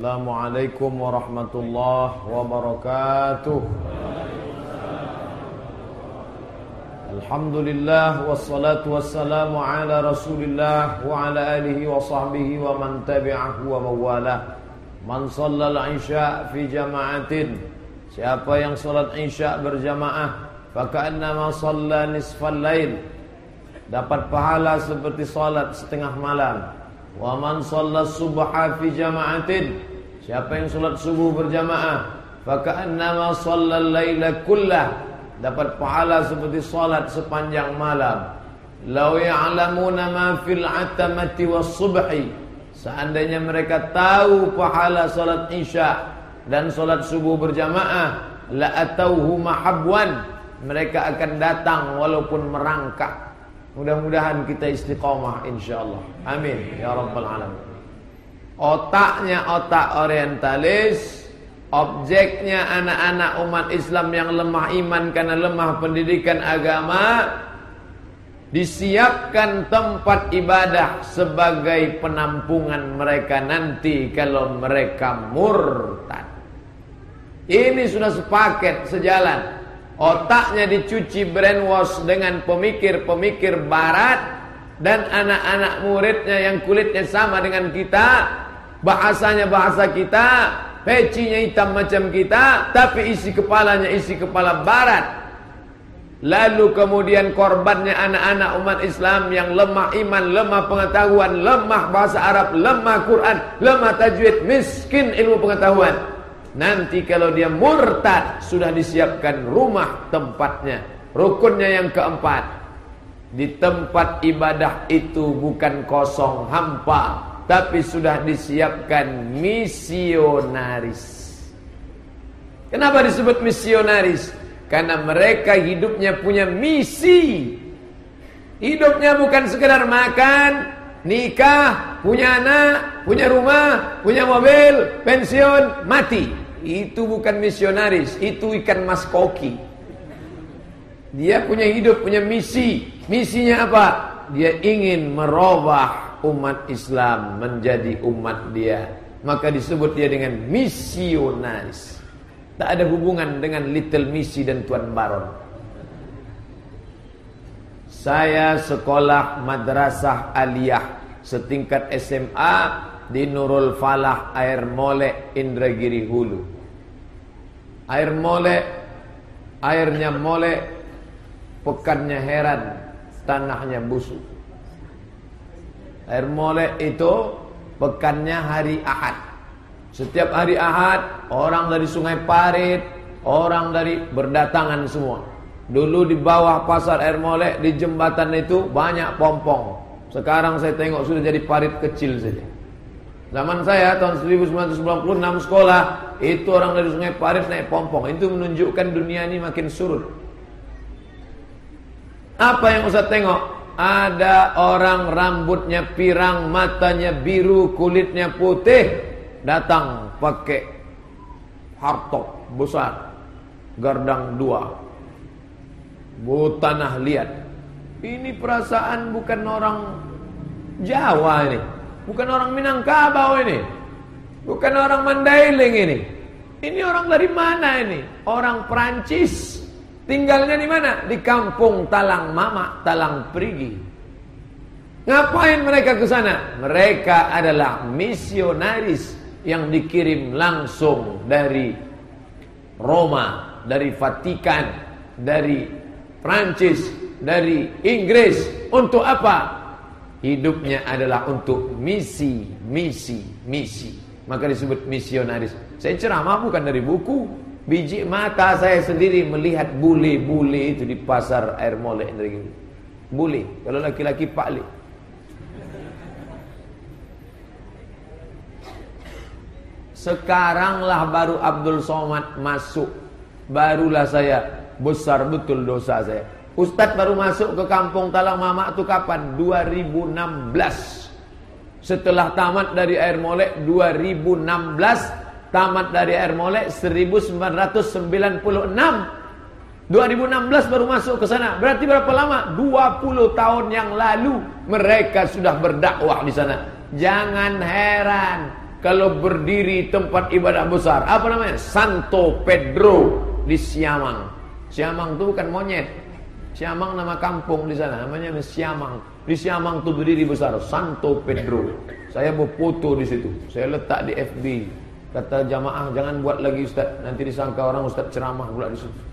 Assalamualaikum warahmatullahi wabarakatuh. Alhamdulillah wassalatu wassalamu ala Rasulillah wa ala alihi wa sahbihi wa man tabi'ahu wa mawalah. Man shallal isya fi jama'atin, siapa yang salat isya berjamaah, faka'annama shalla nisfal lail, dapat pahala seperti salat setengah malam. Wa man shalla subha fi jama'atin, siapa yang salat subuh berjamaah, faka'annama shallal laila kullah, dapat pahala seperti salat sepanjang malam. Law ya'lamuna ma fil atamati was subhi, seandainya mereka tahu pahala salat isya dan salat subuh berjamaah, la atauhu mahabwan, mereka akan datang walaupun merangkak. Mudah-mudahan kita istiqomah insyaallah. Amin ya rabbal alamin. Otaknya otak orientalis, objeknya anak-anak umat Islam yang lemah iman karena lemah pendidikan agama, disiapkan tempat ibadah sebagai penampungan mereka nanti kalau mereka murtad. Ini sudah sepaket, sejalan. Otaknya dicuci brainwash dengan pemikir-pemikir barat, dan anak-anak muridnya yang kulitnya sama dengan kita, bahasanya bahasa kita, pecinya hitam macam kita, tapi isi kepalanya isi kepala barat. Lalu kemudian korbannya anak-anak umat Islam yang lemah iman, lemah pengetahuan, lemah bahasa Arab, lemah Quran, lemah tajwid, miskin ilmu pengetahuan. Nanti kalau dia murtad, sudah disiapkan rumah tempatnya. Rukunnya yang keempat, di tempat ibadah itu bukan kosong hampa, tapi sudah disiapkan misionaris. Kenapa disebut misionaris? Karena mereka hidupnya punya misi. Hidupnya bukan sekedar makan, nikah, punya anak, punya rumah, punya mobil, pensiun, mati. Itu bukan misionaris, itu ikan mas koki. Dia punya hidup, punya misi. Misinya apa? Dia ingin merubah umat Islam menjadi umat dia. Maka disebut dia dengan misionaris. Tak ada hubungan dengan Little Misi dan Tuan Baron. Saya sekolah madrasah aliyah setingkat SMA di Nurul Falah Air Molek, Indragiri Hulu. Air molek, airnya molek, pekannya heran, tanahnya busuk. Air molek itu pekannya hari Ahad. Setiap hari Ahad, orang dari Sungai Parit, orang dari berdatangan semua. Dulu di bawah pasar Air Molek, di jembatan itu banyak pompong. Sekarang saya tengok sudah jadi parit kecil saja. Zaman saya tahun 1996 sekolah, itu orang dari Sungai Parit naik pompong. Itu menunjukkan dunia ini makin surut. Apa yang Ustaz tengok? Ada orang rambutnya pirang, matanya biru, kulitnya putih, datang pakai hardtop besar, gardang 2, tanah liat. Ini perasaan bukan orang Jawa ini, bukan orang Minangkabau ini, bukan orang Mandailing ini. Ini orang dari mana ini? Orang Perancis. Tinggalnya di mana? Di kampung Talang Mama, Talang Perigi. Ngapain mereka ke sana? Mereka adalah misionaris yang dikirim langsung dari Roma, dari Vatikan, dari Prancis, dari Inggris. Untuk apa? Hidupnya adalah untuk misi. Maka disebut misionaris. Saya ceramah bukan dari buku. Biji mata saya sendiri melihat bule-bule itu di pasar Air Molek. Bule, kalau laki-laki paklik. Sekaranglah baru Abdul Somad masuk, barulah saya besar betul dosa saya. Ustadz baru masuk ke kampung Talang Mama itu kapan? 2016. Setelah tamat dari Air Molek 2016, tamat dari Air Molek 1996. 2016 baru masuk ke sana. Berarti berapa lama? 20 tahun yang lalu mereka sudah berdakwah di sana. Jangan heran kalau berdiri tempat ibadah besar. Apa namanya? Santo Pedro di Siamang. Siamang itu bukan monyet. Siamang nama kampung di sana, namanya Siamang. Di Siamang itu berdiri besar Santo Pedro. Saya mau foto di situ. Saya letak di FB. Kata jamaah, jangan buat lagi Ustaz, nanti disangka orang Ustaz ceramah pula di situ.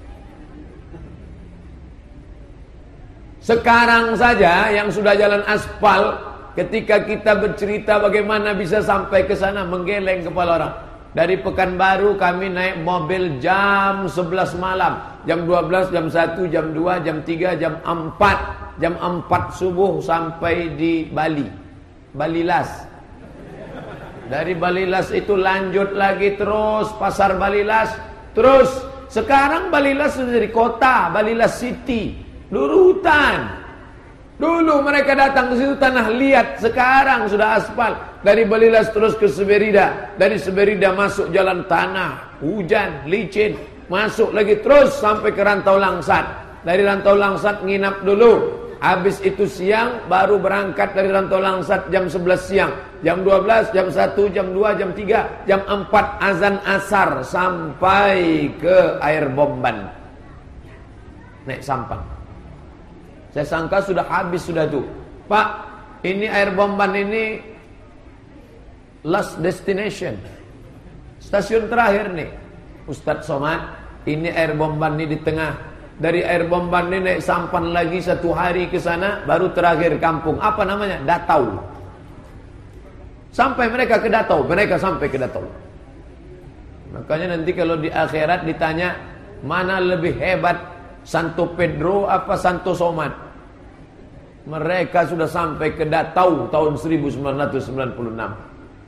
Sekarang saja yang sudah jalan aspal, ketika kita bercerita bagaimana bisa sampai ke sana, menggeleng kepala orang. Dari Pekanbaru kami naik mobil jam 11 malam, jam 12, jam 1, jam 2, jam 3, jam 4. Jam 4 subuh sampai di Bali, Balilas. Dari Balilas itu lanjut lagi terus Pasar Balilas. Terus sekarang Balilas sudah jadi kota, Balilas City. Dulu hutan. Dulu mereka datang ke situ tanah liat, sekarang sudah aspal. Dari Balilas terus ke Seberida, dari Seberida masuk jalan tanah, hujan, licin, masuk lagi terus sampai ke Rantau Langsat. Dari Rantau Langsat nginap dulu. Habis itu siang baru berangkat dari Rantau Langsat jam 11 siang. Jam 12, jam 1, jam 2, jam 3, jam 4 azan asar sampai ke Air Bomban. Naik sampan. Saya sangka sudah habis sudah tuh. Pak, ini Air Bomban ini last destination. Stasiun terakhir nih. Ustadz Somad, ini Air Bomban ini di tengah. Dari Air Bomban ini naik sampan lagi 1 hari ke sana, baru terakhir kampung. Apa namanya? Datau. Sampai mereka ke Datau, mereka sampai ke Datau. Makanya nanti kalau di akhirat ditanya, mana lebih hebat, Santo Pedro apa Santo Somad? Mereka sudah sampai ke Datau tahun 1996.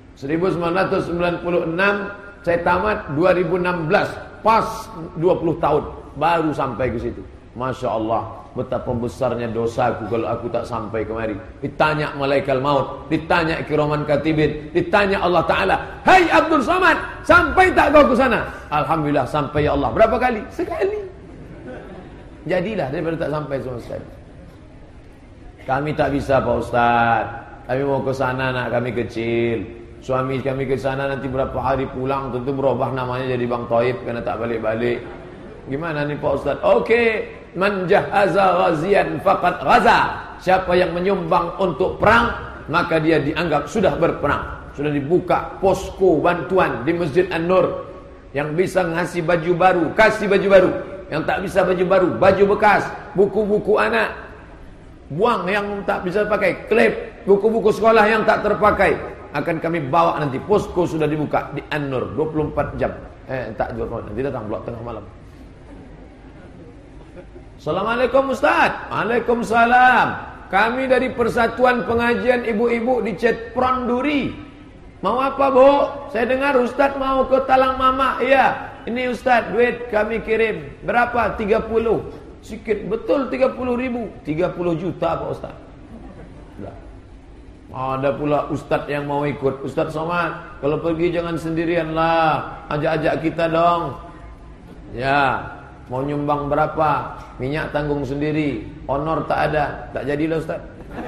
1996 saya tamat 2016, pas 20 tahun baru sampai ke situ. Masya Allah, betapa besarnya dosaku kalau aku tak sampai kemari. Ditanya malaikat maut, ditanya kiraman katibin, ditanya Allah Ta'ala, hai Abdul Somad, sampai tak kau ke sana? Alhamdulillah sampai ya Allah. Berapa kali? Sekali. Jadilah daripada tak sampai sama sekali. Kami tak bisa Pak Ustaz. Kami mau ke sana, anak kami kecil. Suami kami ke sana, nanti berapa hari pulang tentu berubah namanya jadi Bang Toib karena tak balik-balik. Gimana nih Pak Ustaz? Oke, man jahaza ghazian faqad ghaza. Siapa yang menyumbang untuk perang, maka dia dianggap sudah berperang. Sudah dibuka posko bantuan di Masjid An-Nur. Yang bisa ngasih baju baru, kasih baju baru. Yang tak bisa baju baru, baju bekas, buku-buku anak, buang yang tak bisa pakai, klip, buku-buku sekolah yang tak terpakai, akan kami bawa nanti. Posko sudah dibuka di An-Nur 24 jam. Tak 24, nanti datang blok tengah malam. Assalamualaikum Ustaz. Waalaikumsalam. Kami dari Persatuan Pengajian Ibu-Ibu di Cetpron Duri. Mau apa Bu? Saya dengar Ustaz mau ke Talang Mama. Iya. Ini Ustaz, duit kami kirim. Berapa? 30. Sikit. Betul 30 ribu. 30 juta Pak Ustaz. Ada pula Ustaz yang mau ikut. Ustaz Somad, kalau pergi jangan sendirian lah. Ajak-ajak kita dong. Ya. Mau nyumbang berapa? Minyak tanggung sendiri. Honor tak ada. Tak jadilah Ustaz.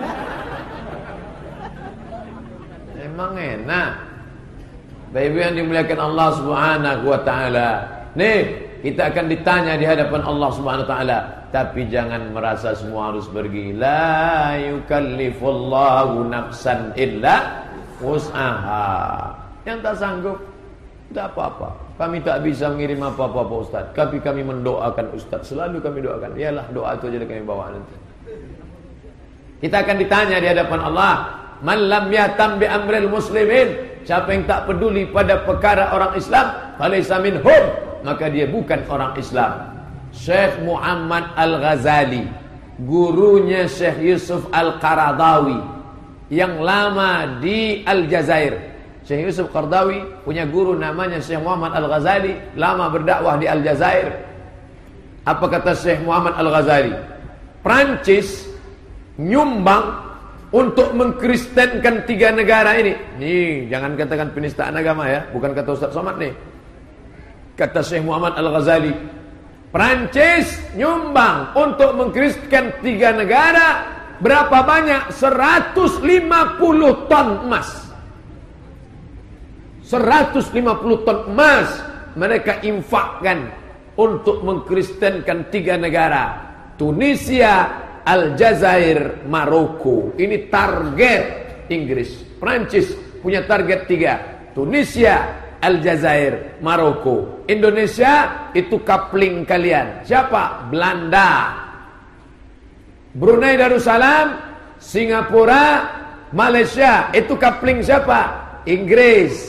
Emang enak. Baik-baik yang dimuliakan Allah Subhanahu wa taala. Nih, kita akan ditanya di hadapan Allah Subhanahu wa taala. Tapi jangan merasa semua harus pergi. La yukallifullahu nafsan illa wus'aha. Yang tak sanggup, tak apa-apa. Kami tak bisa mengirim apa-apa Pak Ustaz. Tapi kami mendoakan Ustaz. Selalu kami doakan. Iyalah doa itu aja kami bawa nanti. Kita akan ditanya di hadapan Allah. Man lam yahtam bi amril muslimin. Siapa yang tak peduli pada perkara orang Islam, falaysa minhum, maka dia bukan orang Islam. Syekh Muhammad Al-Ghazali, gurunya Syekh Yusuf Al-Qaradawi yang lama di Aljazair. Syekh Yusuf Qaradawi punya guru namanya Syekh Muhammad Al-Ghazali, lama berdakwah di Aljazair. Apa kata Syekh Muhammad Al-Ghazali? Prancis nyumbang untuk mengkristenkan 3 negara ini. Nih, jangan katakan penistaan agama ya, bukan kata Ustaz Somad nih. Kata Syekh Muhammad Al-Ghazali, Prancis nyumbang untuk mengkristenkan 3 negara. Berapa banyak? 150 ton emas. 150 ton emas mereka infakkan untuk mengkristenkan 3 negara. Tunisia, Aljazair, Maroko. Ini target Inggris. Prancis punya target 3. Tunisia, Aljazair, Maroko. Indonesia itu coupling kalian. Siapa? Belanda. Brunei Darussalam, Singapura, Malaysia. Itu coupling siapa? Inggris.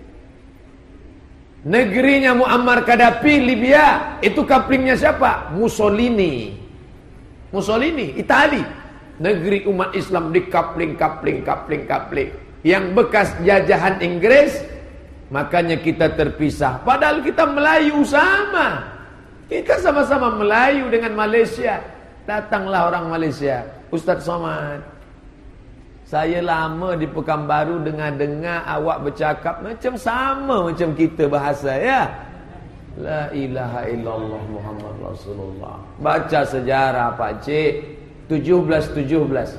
Negerinya Muammar Gaddafi, Libya. Itu couplingnya siapa? Mussolini. Mussolini, Itali. Negeri umat Islam di coupling. Yang bekas jajahan Inggris. Makanya kita terpisah. Padahal kita Melayu sama. Kita sama-sama Melayu dengan Malaysia. Datanglah orang Malaysia. Ustaz Somad, saya lama di Pekanbaru dengar awak bercakap macam sama macam kita bahasa ya. La ilaha illallah Muhammad Rasulullah. Baca sejarah Pak Cik. 17-17.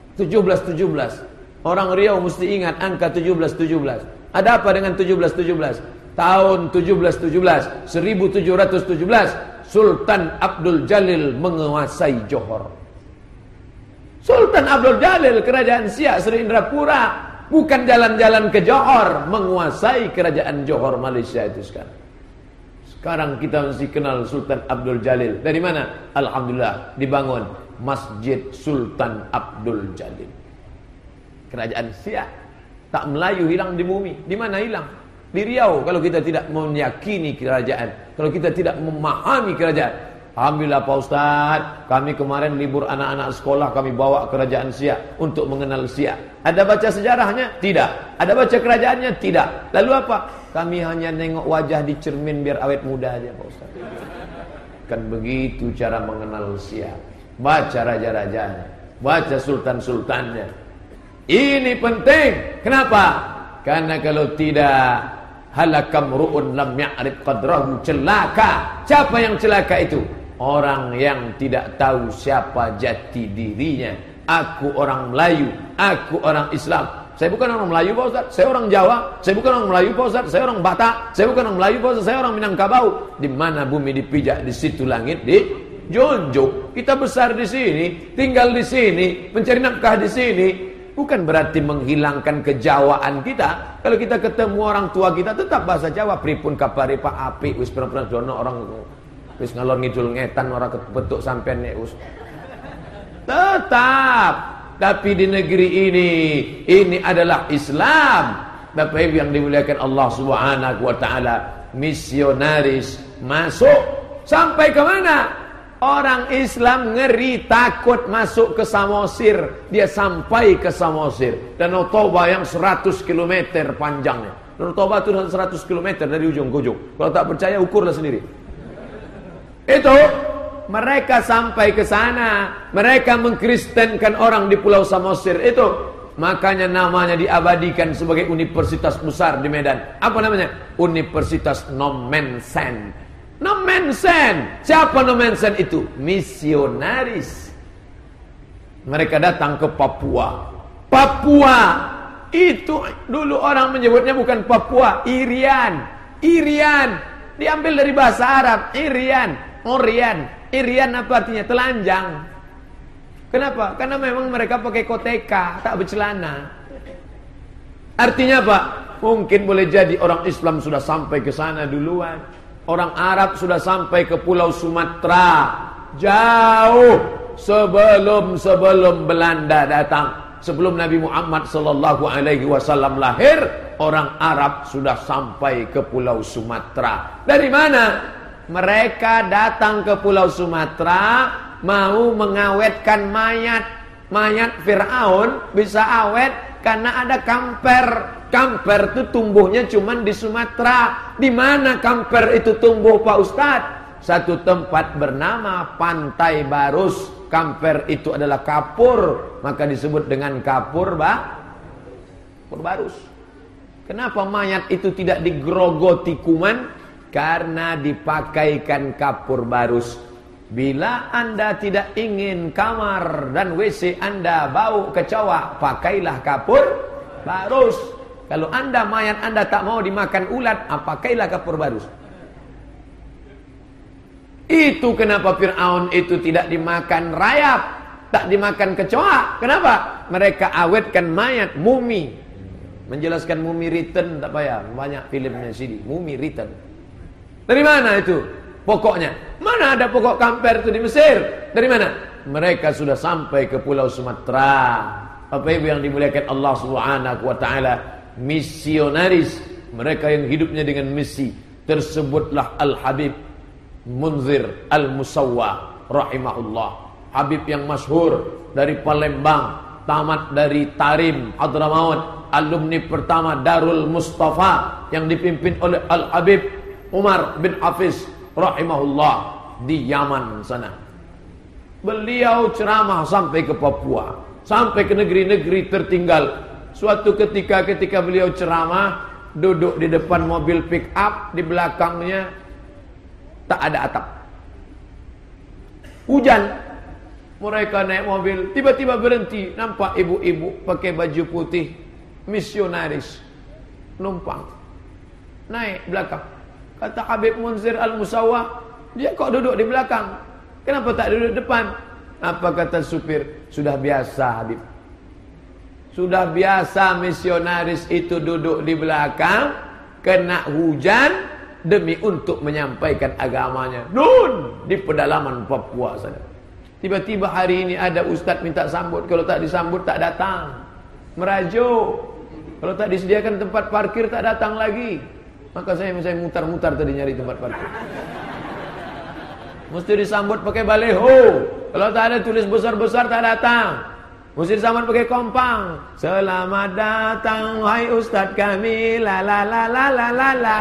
Orang Riau mesti ingat angka 17-17. Ada apa dengan 17-17? Tahun 17-17, 1717, Sultan Abdul Jalil menguasai Johor. Sultan Abdul Jalil, kerajaan Siak Sri Indrapura, bukan jalan-jalan ke Johor, menguasai kerajaan Johor Malaysia itu sekarang. Sekarang kita mesti kenal Sultan Abdul Jalil. Dari mana? Alhamdulillah dibangun Masjid Sultan Abdul Jalil. Kerajaan Siak tak Melayu hilang di bumi. Di mana hilang? Di Riau. Kalau kita tidak meyakini kerajaan, kalau kita tidak memahami kerajaan. Alhamdulillah Pak Ustaz, kami kemarin libur anak-anak sekolah, kami bawa kerajaan Siak untuk mengenal Siak. Ada baca sejarahnya? Tidak. Ada baca kerajaannya? Tidak. Lalu apa? Kami hanya nengok wajah di cermin biar awet muda aja Pak Ustaz. Kan begitu cara mengenal Siak. Baca raja-rajanya, baca sultan-sultannya. Ini penting. Kenapa? Karena kalau tidak, halakam ru'un lam ya'rif qadrahu, celaka. Siapa yang celaka itu? Orang yang tidak tahu siapa jati dirinya. Aku orang Melayu, aku orang Islam. Saya bukan orang Melayu Pak Ustaz, saya orang Jawa. Saya bukan orang Melayu Pak Ustaz, saya orang Batak. Saya bukan orang Melayu Pak Ustaz, saya orang Minangkabau. Di mana bumi dipijak, di situ langit dijunjung. Kita besar di sini, tinggal di sini, mencari nafkah di sini. Bukan berarti menghilangkan kejawaan kita. Kalau kita ketemu orang tua kita tetap bahasa Jawa. Pripun kapare Pak apik wis pernah dono orang wis ngalor ngidul ngetan ora kebetuk sampean nek us. Tetap. Tapi di negeri ini adalah Islam. Bapak Ibu yang dimuliakan Allah Subhanahu wa taala, misionaris masuk sampai ke mana? Orang Islam ngeri, takut masuk ke Samosir. Dia sampai ke Samosir. Danau Toba yang 100 km panjangnya. Danau Toba itu 100 km dari ujung ke ujung. Kalau tak percaya, ukurlah sendiri. Itu, mereka sampai ke sana. Mereka mengkristenkan orang di Pulau Samosir itu. Makanya namanya diabadikan sebagai universitas besar di Medan. Apa namanya? Universitas Nommensen. Nommensen. Siapa Nommensen itu? Misionaris. Mereka datang ke Papua. Papua itu dulu orang menyebutnya bukan Papua, Irian. Irian diambil dari bahasa Arab, Irian, Orian. Irian apa artinya? Telanjang. Kenapa? Karena memang mereka pakai koteka, tak bercelana. Artinya apa? Mungkin boleh jadi orang Islam sudah sampai ke sana duluan. Orang Arab sudah sampai ke Pulau Sumatera jauh sebelum Belanda datang. Sebelum Nabi Muhammad SAW lahir, orang Arab sudah sampai ke Pulau Sumatera. Dari mana? Mereka datang ke Pulau Sumatera mau mengawetkan mayat. Mayat Fir'aun bisa awet karena ada kamper. Kamper itu tumbuhnya cuma di Sumatera. Di mana kamper itu tumbuh Pak Ustadz? Satu tempat bernama Pantai Barus. Kamper itu adalah kapur, maka disebut dengan kapur Barus. Kenapa mayat itu tidak digerogoti kuman? Karena dipakaikan kapur barus. Bila Anda tidak ingin kamar dan WC Anda bau kecoa, pakailah kapur barus. Kalau mayat anda tak mau dimakan ulat, pakailah kapur baru. Itu kenapa Fir'aun itu tidak dimakan rayap, tak dimakan kecoa. Kenapa? Mereka awetkan mayat, mumi. Menjelaskan mumi return tak payah, banyak filmnya sini. Mumi return. Dari mana itu pokoknya? Mana ada pokok kamper itu di Mesir? Dari mana? Mereka sudah sampai ke Pulau Sumatera. Bapak Ibu yang dimuliakan Allah Subhanahu wa taala, misionaris, mereka yang hidupnya dengan misi, tersebutlah Al-Habib Munzir Al-Musawwa rahimahullah. Habib yang masyhur dari Palembang, tamat dari Tarim Hadramaut, alumni pertama Darul Mustafa yang dipimpin oleh Al-Habib Umar bin Hafiz rahimahullah di Yaman sana. Beliau ceramah sampai ke Papua, sampai ke negeri-negeri tertinggal. Suatu ketika beliau ceramah, duduk di depan mobil pick up, di belakangnya tak ada atap. Hujan. Mereka naik mobil, tiba-tiba berhenti, nampak ibu-ibu pakai baju putih, misionaris, numpang, naik belakang. Kata Habib Munzir Al-Musawwa, dia kok duduk di belakang? Kenapa tak duduk depan? Apa kata supir? Sudah biasa Habib. Sudah biasa misionaris itu duduk di belakang, kena hujan demi untuk menyampaikan agamanya. Di pedalaman Papua sana. Tiba-tiba hari ini ada ustaz minta sambut, kalau tak disambut tak datang. Merajuk. Kalau tak disediakan tempat parkir tak datang lagi. Maka saya mutar-mutar tadi nyari tempat parkir. Mesti disambut pakai baleho. Kalau tak ada tulis besar-besar tak datang. Mesti disambut pakai kompang. Selamat datang hai ustaz kami, la la la la la la la.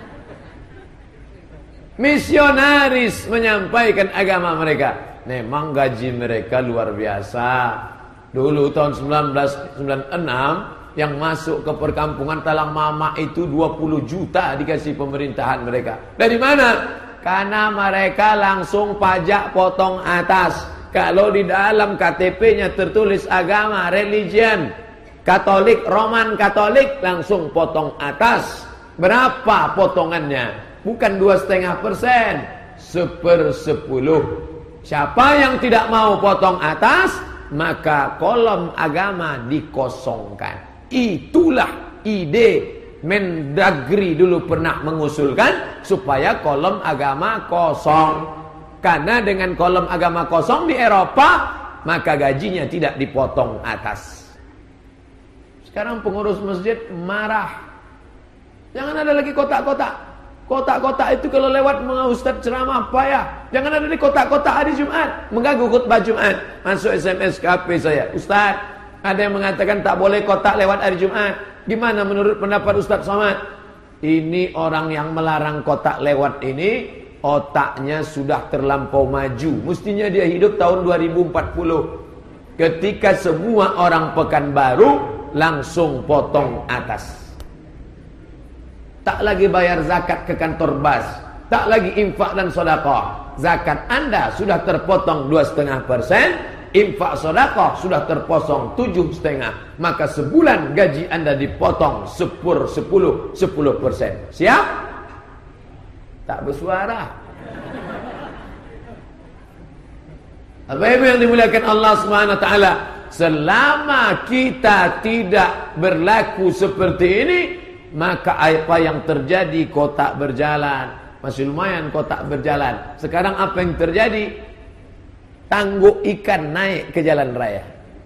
Misionaris menyampaikan agama mereka. Memang gaji mereka luar biasa. Dulu tahun 1996 yang masuk ke perkampungan Talang Mama itu 20 juta dikasih pemerintahan mereka. Dari mana? Karena mereka langsung pajak potong atas. Kalau di dalam KTP-nya tertulis agama, religion, Katolik, Roman Katolik, langsung potong atas. Berapa potongannya? Bukan 2,5%, 1/10. Siapa yang tidak mau potong atas, maka kolom agama dikosongkan. Itulah ide Mendagri dulu pernah mengusulkan supaya kolom agama kosong. Karena dengan kolom agama kosong di Eropa, maka gajinya tidak dipotong atas. Sekarang pengurus masjid marah. Jangan ada lagi kotak-kotak. Kotak-kotak itu kalau lewat ustaz ceramah payah. Jangan ada di kotak-kotak hari Jumat, mengganggu khutbah Jumat. Masuk SMS ke HP saya, Ustaz, ada yang mengatakan tak boleh kotak lewat hari Jumat. Gimana menurut pendapat Ustaz Somad? Ini orang yang melarang kotak lewat ini otaknya sudah terlampau maju. Mestinya dia hidup tahun 2040. Ketika semua orang Pekanbaru langsung potong atas. Tak lagi bayar zakat ke kantor bas, tak lagi infak dan sedekah. Zakat Anda sudah terpotong 2,5%, infak sedekah sudah terpotong 7,5%. Maka sebulan gaji Anda dipotong 10%. Siap? Tak bersuara. Apa yang dimuliakan Allah Subhanahu wa taala, selama kita tidak berlaku seperti ini, maka apa yang terjadi? Kotak berjalan. Masih lumayan kotak berjalan. Sekarang apa yang terjadi? Tangguk ikan naik ke jalan raya.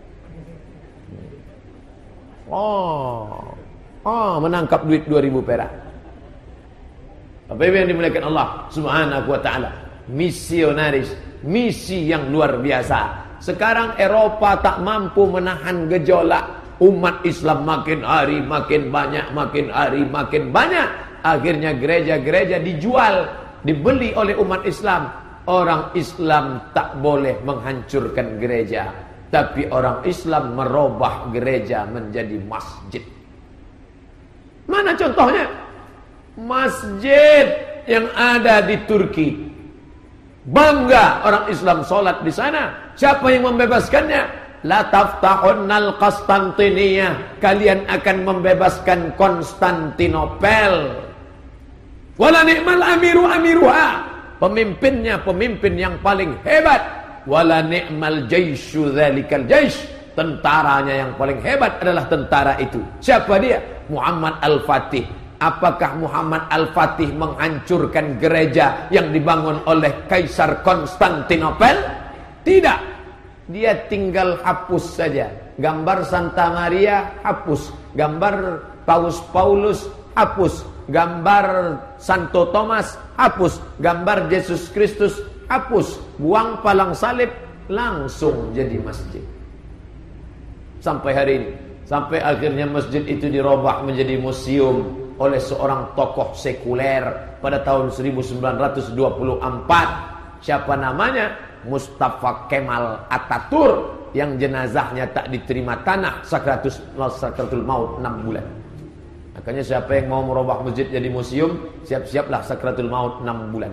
Menangkap duit 2.000 perak. Apa yang dimuliakan Allah Subhanahu wa taala? Misionaris, misi yang luar biasa. Sekarang Eropa tak mampu menahan gejolak. Umat Islam makin hari makin banyak, makin hari makin banyak. Akhirnya gereja-gereja dijual, dibeli oleh umat Islam. Orang Islam tak boleh menghancurkan gereja, tapi orang Islam merubah gereja menjadi masjid. Mana contohnya? Masjid yang ada di Turki. Bangga orang Islam sholat di sana. Siapa yang membebaskannya? la taftahunnal Konstantiniyah, kalian akan membebaskan Konstantinopel. Wala ni'mal amiru amiruha, pemimpinnya pemimpin yang paling hebat. Wala ni'mal jaisyu dzalikal jaish, tentaranya yang paling hebat adalah tentara itu. Siapa dia? Muhammad Al-Fatih. Apakah Muhammad Al-Fatih menghancurkan gereja yang dibangun oleh Kaisar Konstantinopel? Tidak. Dia tinggal hapus saja. Gambar Santa Maria hapus, gambar Paus Paulus hapus, gambar Santo Thomas hapus, gambar Yesus Kristus hapus, buang palang salib, langsung jadi masjid. Sampai hari ini, sampai akhirnya masjid itu dirubah menjadi museum oleh seorang tokoh sekuler pada tahun 1924. Siapa namanya? Mustafa Kemal Ataturk, yang jenazahnya tak diterima tanah, sakratul maut 6 bulan. Makanya siapa yang mau merubah masjid jadi museum, siap-siaplah sakratul maut 6 bulan.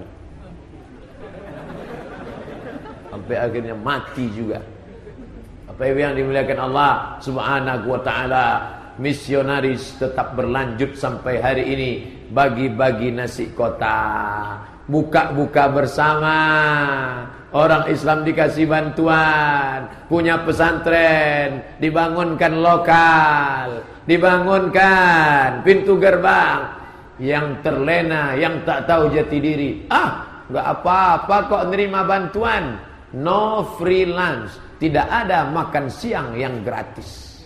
Sampai akhirnya mati juga. Apa yang dimuliakan Allah Subhanahu wa taala, misionaris tetap berlanjut sampai hari ini, bagi-bagi nasi kotak, buka-buka bersama. Orang Islam dikasih bantuan, punya pesantren, dibangunkan lokal, dibangunkan pintu gerbang. Yang terlena, yang tak tahu jati diri, gak apa-apa kok nerima bantuan. No free lunch, tidak ada makan siang yang gratis.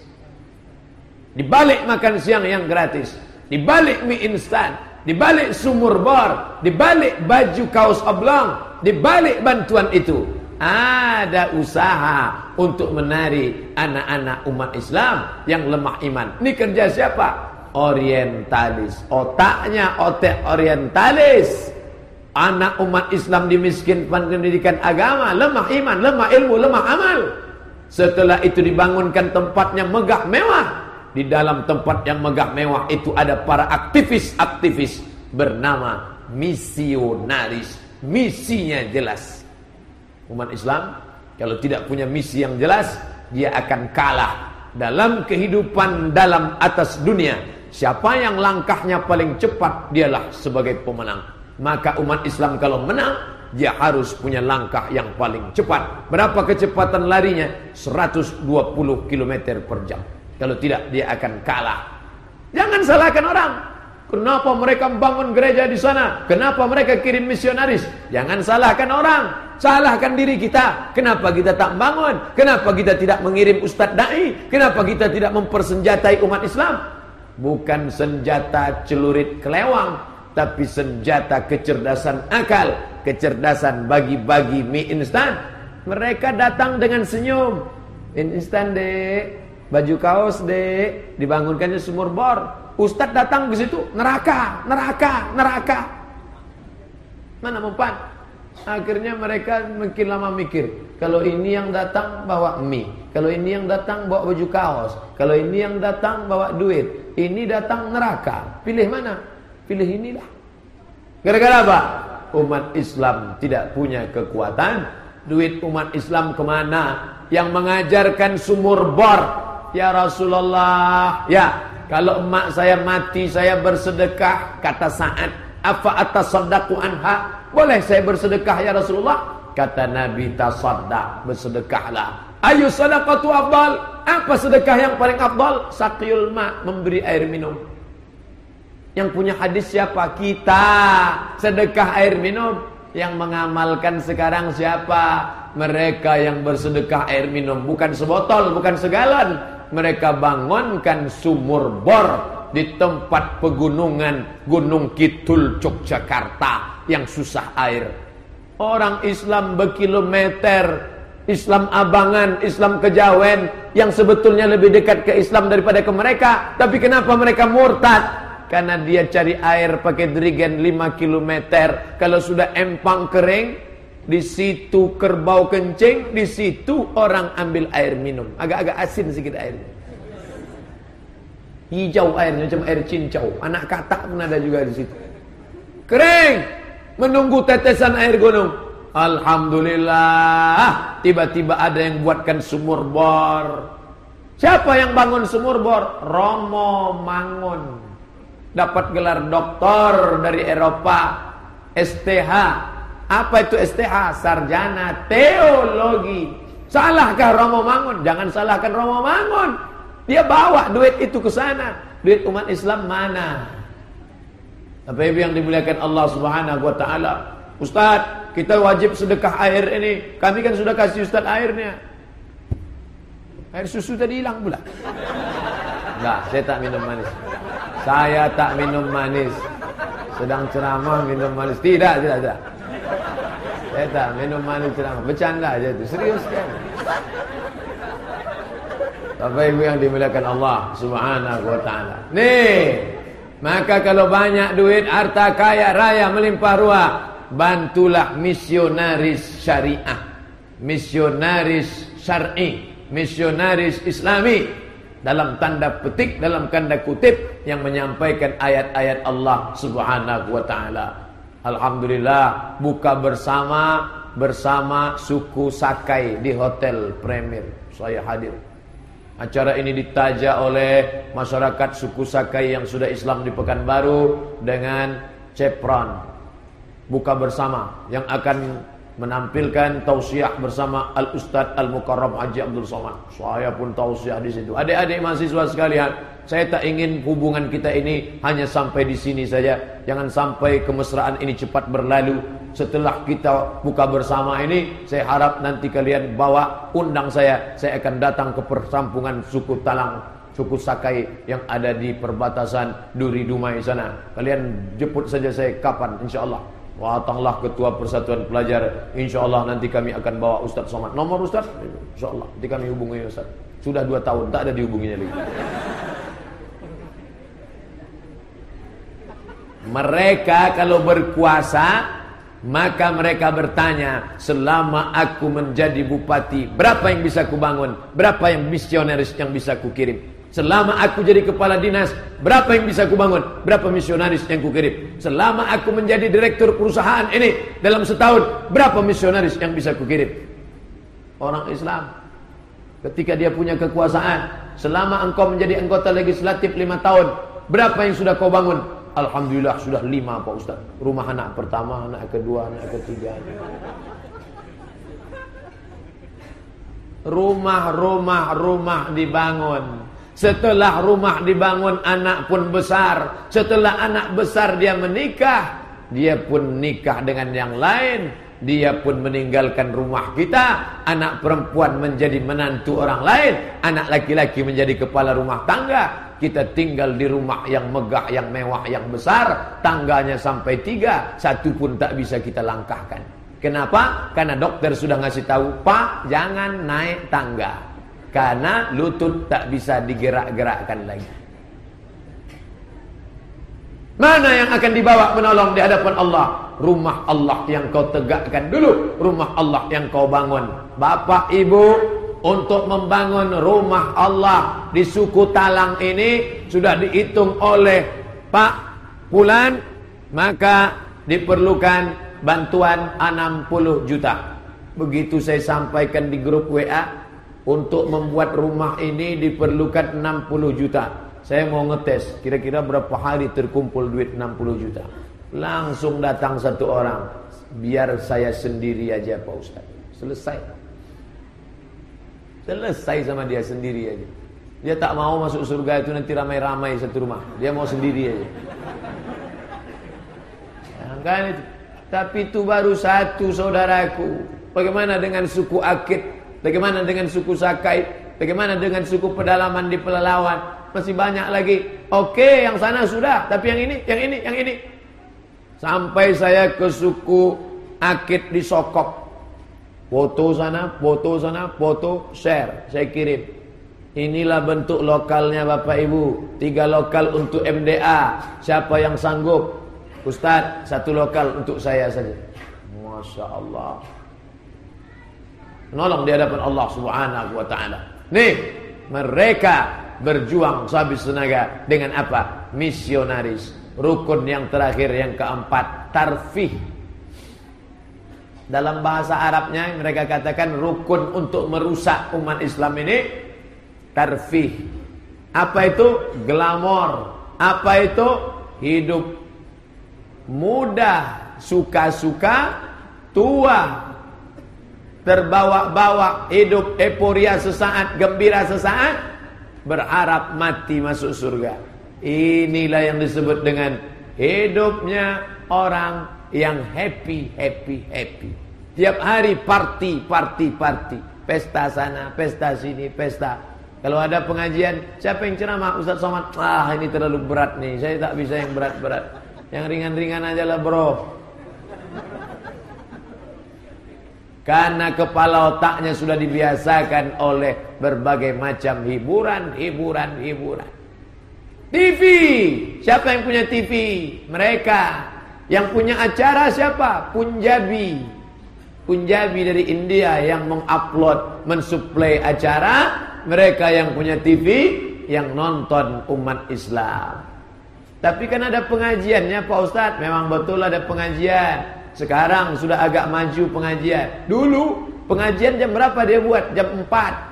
Di balik makan siang yang gratis, di balik mie instan, di balik sumur bor, di balik baju kaos oblong, di balik bantuan itu ada usaha untuk menarik anak-anak umat Islam yang lemah iman. Ini kerja siapa? Orientalis. Otaknya otak orientalis. Anak umat Islam dimiskin pendidikan agama, lemah iman, lemah ilmu, lemah amal. Setelah itu dibangunkan tempatnya megah mewah. Di dalam tempat yang megah mewah itu ada para aktivis-aktivis bernama misionaris. Misinya jelas. Umat Islam kalau tidak punya misi yang jelas, dia akan kalah dalam kehidupan dalam atas dunia. Siapa yang langkahnya paling cepat, dialah sebagai pemenang. Maka umat Islam kalau menang, dia harus punya langkah yang paling cepat. Berapa kecepatan larinya? 120 km per jam. Kalau tidak, dia akan kalah. Jangan salahkan orang. Kenapa mereka membangun gereja di sana? Kenapa mereka kirim misionaris? Jangan salahkan orang, salahkan diri kita. Kenapa kita tak membangun? Kenapa kita tidak mengirim ustadz da'i? Kenapa kita tidak mempersenjatai umat Islam? Bukan senjata celurit kelewang, tapi senjata kecerdasan akal, kecerdasan bagi-bagi mie instan. Mereka datang dengan senyum. Mie instan dek, baju kaos dek, dibangunkannya sumur bor. Ustadz datang ke situ, neraka, neraka, neraka. Mana mempan? Akhirnya mereka makin lama mikir, kalau ini yang datang bawa mie, kalau ini yang datang bawa baju kaos, kalau ini yang datang bawa duit, ini datang neraka. Pilih mana? Pilih inilah. Gara-gara apa? Umat Islam tidak punya kekuatan. Duit umat Islam kemana? Yang mengajarkan sumur bor. Ya Rasulullah, ya, kalau emak saya mati, saya bersedekah. Kata Sa'ad, afa atasaddaqu anha? Boleh saya bersedekah ya Rasulullah? Kata Nabi, tasaddaq, bersedekahlah. Ayu sadaqatu afdal? Apa sedekah yang paling afdal? Saqiyul ma', memberi air minum. Yang punya hadis siapa? Kita. Sedekah air minum. Yang mengamalkan sekarang siapa? Mereka yang bersedekah air minum. Bukan sebotol, bukan segalon. Mereka bangunkan sumur bor di tempat pegunungan Gunung Kidul Yogyakarta yang susah air. Orang Islam berkilometer, Islam Abangan, Islam Kejawen, yang sebetulnya lebih dekat ke Islam daripada ke mereka. Tapi kenapa mereka murtad? Karena dia cari air pakai dirigen 5 km. Kalau sudah empang kering, di situ kerbau kencing, di situ orang ambil air minum. Agak-agak asin sedikit airnya. Hijau airnya macam air cincau. Anak katak pun ada juga di situ. Kering, menunggu tetesan air gunung. Alhamdulillah, tiba-tiba ada yang buatkan sumur bor. Siapa yang bangun sumur bor? Romo Mangun. Dapat gelar doktor dari Eropa, STH. Apa itu STH? Sarjana Teologi. Salahkah Romo Mangun? Jangan salahkan Romo Mangun. Dia bawa duit itu ke sana. Duit umat Islam mana? Bapak Ibu yang dimuliakan Allah Subhanahu wa taala. Ustaz, kita wajib sedekah air ini. Kami kan sudah kasih Ustaz airnya. Air susu tadi hilang pula. Enggak, saya tak minum manis. Saya tak minum manis. Sedang ceramah minum manis. Tidak. Saya tak minum manis ceramah. Bercanda aja itu. Serius kan? Bapak Ibu yang dimuliakan Allah Subhanahu wa taala. Nih, maka kalau banyak duit, harta kaya raya melimpah ruah, bantulah misionaris syariah, misionaris syar'i, misionaris islami, dalam tanda petik, dalam tanda kutip, yang menyampaikan ayat-ayat Allah Subhanahu wa taala. Alhamdulillah, buka bersama suku Sakai di Hotel Premier. Saya hadir. Acara ini ditaja oleh masyarakat suku Sakai yang sudah Islam di Pekanbaru dengan Cepron. Buka bersama yang akan menampilkan tausiah bersama Al-Ustadz Al-Mukarram Haji Abdul Somad. Saya pun tausiah di situ. Adik-adik mahasiswa sekalian, saya tak ingin hubungan kita ini hanya sampai di sini saja. Jangan sampai kemesraan ini cepat berlalu. Setelah kita buka bersama ini, saya harap nanti kalian undang saya akan datang ke perkampungan suku Talang, suku Sakai yang ada di perbatasan Duri Dumai sana. Kalian jemput saja saya kapan, insyaAllah. Datanglah ketua persatuan pelajar, insyaAllah nanti kami akan bawa Ustaz Somad. Nomor Ustaz? InsyaAllah nanti kami hubungi Ustaz. Sudah 2 tahun tak ada dihubunginya lagi. Mereka kalau berkuasa, maka mereka bertanya, selama aku menjadi bupati, berapa yang bisa kubangun? Berapa yang misionaris yang bisa kukirim? Selama aku jadi kepala dinas, berapa yang bisa kubangun? Berapa misionaris yang kukirim? Selama aku menjadi direktur perusahaan ini, dalam setahun, berapa misionaris yang bisa kukirim? Orang Islam, ketika dia punya kekuasaan, selama engkau menjadi anggota legislatif 5 tahun, berapa yang sudah kau bangun? Alhamdulillah sudah 5 Pak Ustaz. Rumah anak pertama, anak kedua, anak ketiga. Rumah dibangun. Setelah rumah dibangun, anak pun besar. Setelah anak besar dia menikah, dia pun nikah dengan yang lain. Dia pun meninggalkan rumah kita. Anak perempuan menjadi menantu orang lain. Anak laki-laki menjadi kepala rumah tangga. Kita tinggal di rumah yang megah, yang mewah, yang besar. Tangganya sampai 3, 1 pun tak bisa kita langkahkan. Kenapa? Karena dokter sudah ngasih tahu, Pak, jangan naik tangga. Karena lutut tak bisa digerak-gerakkan lagi. Mana yang akan dibawa menolong di hadapan Allah? Rumah Allah yang kau tegakkan dulu. Rumah Allah yang kau bangun. Bapak, Ibu, untuk membangun rumah Allah di suku Talang ini sudah dihitung oleh Pak Pulan, maka diperlukan bantuan 60 juta. Begitu saya sampaikan di grup WA, untuk membuat rumah ini diperlukan 60 juta. Saya mau ngetes, kira-kira berapa hari terkumpul duit 60 juta. Langsung datang 1 orang, biar saya sendiri aja Pak Ustaz. Selesai sama dia sendiri aja. Dia tak mau masuk surga itu nanti ramai-ramai satu rumah. Dia mau sendiri aja. Kan itu. Tapi itu baru 1 saudaraku. Bagaimana dengan suku Akit? Bagaimana dengan suku Sakai? Bagaimana dengan suku pedalaman di Pelalawan? Masih banyak lagi. Oke, yang sana sudah, tapi yang ini. Sampai saya ke suku Akit di Sokop. Foto sana, foto, share, saya kirim. Inilah bentuk lokalnya Bapak Ibu. 3 lokal untuk MDA. Siapa yang sanggup? Ustaz, 1 lokal untuk saya saja. Masya Allah. Nolong di hadapan Allah Subhanahu wa ta'ala. Nih, mereka berjuang sehabis tenaga dengan apa? Misionaris. Rukun yang terakhir, yang keempat, tarfih. Dalam bahasa Arabnya mereka katakan rukun untuk merusak umat Islam ini tarfih. Apa itu? Glamor. Apa itu? Hidup mudah, suka-suka, tua, terbawa-bawa, hidup euforia sesaat, gembira sesaat, berharap mati masuk surga. Inilah yang disebut dengan hidupnya orang yang happy. Tiap hari party. Pesta sana, pesta sini, pesta. Kalau ada pengajian, siapa yang ceramah? Ustaz Somad. Ini terlalu berat nih, saya tak bisa yang berat-berat. Yang ringan-ringan aja lah bro. Karena kepala otaknya sudah dibiasakan oleh berbagai macam hiburan. TV. Siapa yang punya TV? Mereka. Yang punya acara siapa? Punjabi dari India yang mengupload, mensuplai acara. Mereka yang punya TV, yang nonton umat Islam. Tapi kan ada pengajiannya Pak Ustadz. Memang betul ada pengajian. Sekarang sudah agak maju pengajian. Dulu pengajian jam berapa dia buat? Jam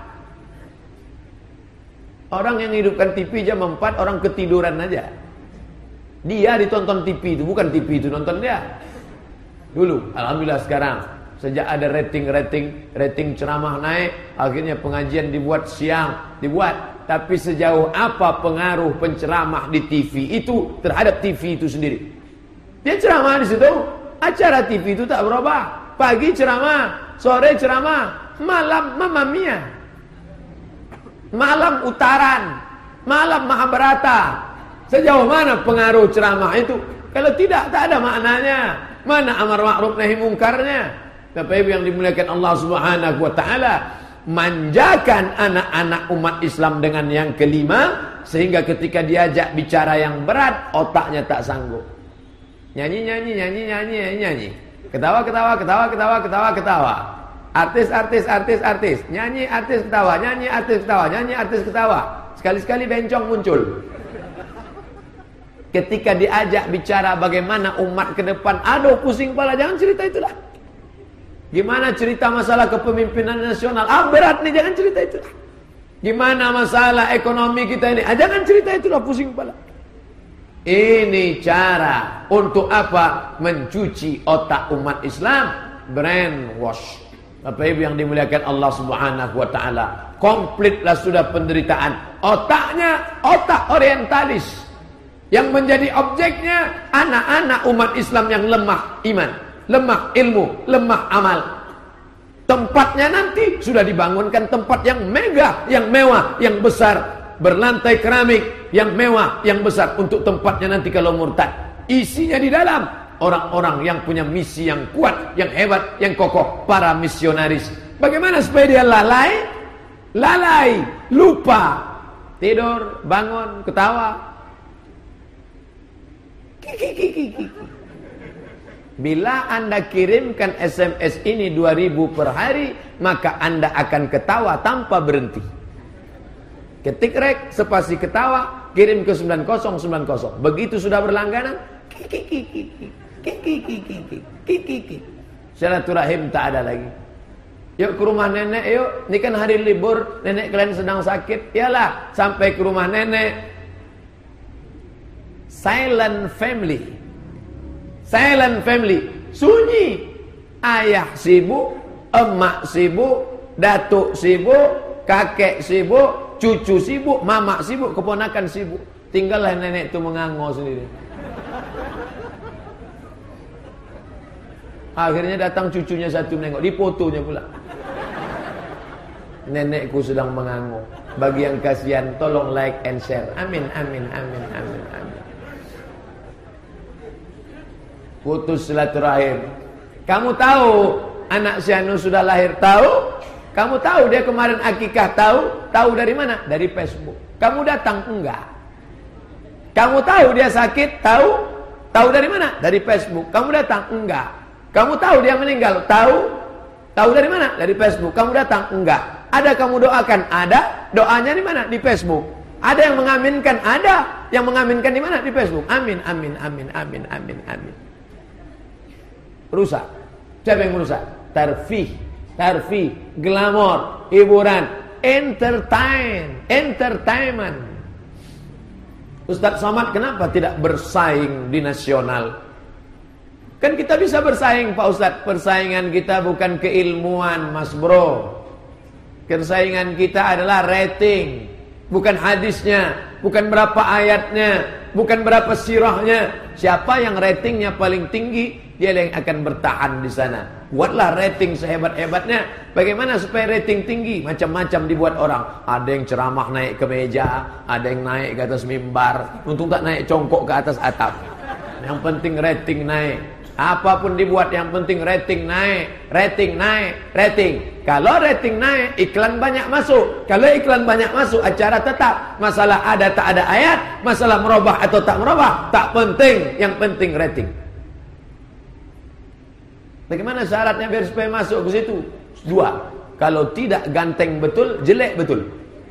4. Orang yang hidupkan TV jam 4, orang ketiduran aja. Dia ditonton TV itu, bukan TV itu nonton dia. Dulu, alhamdulillah sekarang sejak ada rating ceramah naik, akhirnya pengajian dibuat siang, Tapi sejauh apa pengaruh penceramah di TV itu terhadap TV itu sendiri? Dia ceramah di situ, acara TV itu tak berubah. Pagi ceramah, sore ceramah, malam Mamma Mia, malam Utaran, malam Mahabharata. Sejauh mana pengaruh ceramah itu? Kalau tidak, tak ada maknanya. Mana amar ma'ruf nahi mungkarnya? Bapak Ibu yang dimuliakan Allah Subhanahu wa taala, manjakan anak-anak umat Islam dengan yang kelima, sehingga ketika diajak bicara yang berat, otaknya tak sanggup. Nyanyi. Ketawa. Artis. Nyanyi, artis, ketawa. Sekali-sekali bencong muncul. Ketika diajak bicara bagaimana umat ke depan, aduh pusing kepala, jangan cerita itulah. Gimana cerita masalah kepemimpinan nasional? Berat nih, jangan cerita itulah. Gimana masalah ekonomi kita ini? Jangan cerita itulah, pusing kepala. Ini cara untuk apa? Mencuci otak umat Islam, brainwash. Bapak Ibu yang dimuliakan Allah Subhanahu wa taala, komplitlah sudah penderitaan. Otaknya otak orientalis. Yang menjadi objeknya anak-anak umat Islam yang lemah iman, lemah ilmu, lemah amal. Tempatnya nanti sudah dibangunkan tempat yang megah, yang mewah, yang besar, berlantai keramik, yang mewah, yang besar untuk tempatnya nanti kalau murtad. Isinya di dalam orang-orang yang punya misi yang kuat, yang hebat, yang kokoh, para misionaris. Bagaimana supaya dia lalai, lupa, tidur, bangun, ketawa. Bila Anda kirimkan SMS ini 2000 per hari, maka Anda akan ketawa tanpa berhenti. Ketik rek, spasi ketawa, kirim ke 9090. Begitu sudah berlangganan, silaturahim tak ada lagi. Yuk ke rumah nenek, yuk. Ini kan hari libur, nenek kalian sedang sakit. Yalah, sampai ke rumah nenek. Silent family, sunyi. Ayah sibuk, emak sibuk, datuk sibuk, kakek sibuk, cucu sibuk, mama sibuk, keponakan sibuk. Tinggallah nenek itu menganggo sendiri. Akhirnya datang cucunya satu nengok, difotonya pula. Nenekku sedang menganggo. Bagi yang kasihan, tolong like and share. Amin. Putus silaturahim. Kamu tahu anak si Anu sudah lahir? Tahu? Kamu tahu dia kemarin akikah? Tahu? Tahu dari mana? Dari Facebook. Kamu datang? Enggak. Kamu tahu dia sakit? Tahu? Tahu dari mana? Dari Facebook. Kamu datang? Enggak. Kamu tahu dia meninggal? Tahu? Tahu dari mana? Dari Facebook. Kamu datang? Enggak. Ada kamu doakan? Ada. Doanya di mana? Di Facebook. Ada yang mengaminkan? Ada. Yang mengaminkan di mana? Di Facebook. Amin. Rusak. Siapa yang merusak? Tarfih, glamor, hiburan, entertainment. Ustaz Somad kenapa tidak bersaing di nasional? Kan kita bisa bersaing Pak Ustaz. Persaingan kita bukan keilmuan Mas Bro. Persaingan kita adalah rating. Bukan hadisnya, bukan berapa ayatnya, bukan berapa sirahnya. Siapa yang ratingnya paling tinggi, dia yang akan bertahan di sana. Buatlah rating sehebat-hebatnya. Bagaimana supaya rating tinggi? Macam-macam dibuat orang. Ada yang ceramah naik ke meja, ada yang naik ke atas mimbar. Untung tak naik congkok ke atas atap. Yang penting rating naik. Apapun dibuat yang penting rating naik. Kalau rating naik, iklan banyak masuk. Kalau iklan banyak masuk, acara tetap. Masalah ada tak ada ayat, masalah merubah atau tak merubah, tak penting. Yang penting rating. Bagaimana syaratnya biar supaya masuk ke situ? 2. Kalau tidak ganteng betul, jelek betul.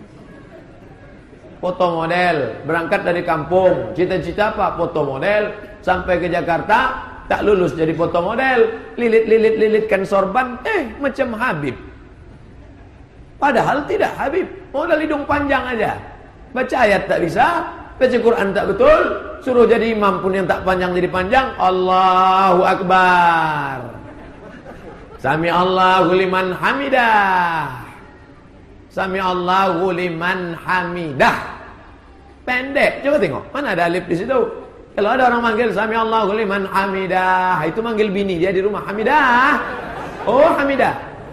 Foto model, berangkat dari kampung, cita-cita apa? Foto model, sampai ke Jakarta, tak lulus jadi foto model, lilitkan sorban, macam Habib. Padahal tidak Habib, modal hidung panjang aja. Baca ayat tak bisa, baca Quran tak betul, suruh jadi imam pun yang tak panjang jadi panjang. Allahu Akbar. Sami Allahu liman hamidah. Sami Allahu liman hamidah. Pendek, coba tengok, mana ada alif di situ? Kalau ada orang manggil Sami Allahu liman hamidah, itu manggil bini dia di rumah. Hamidah. Oh, hamidah.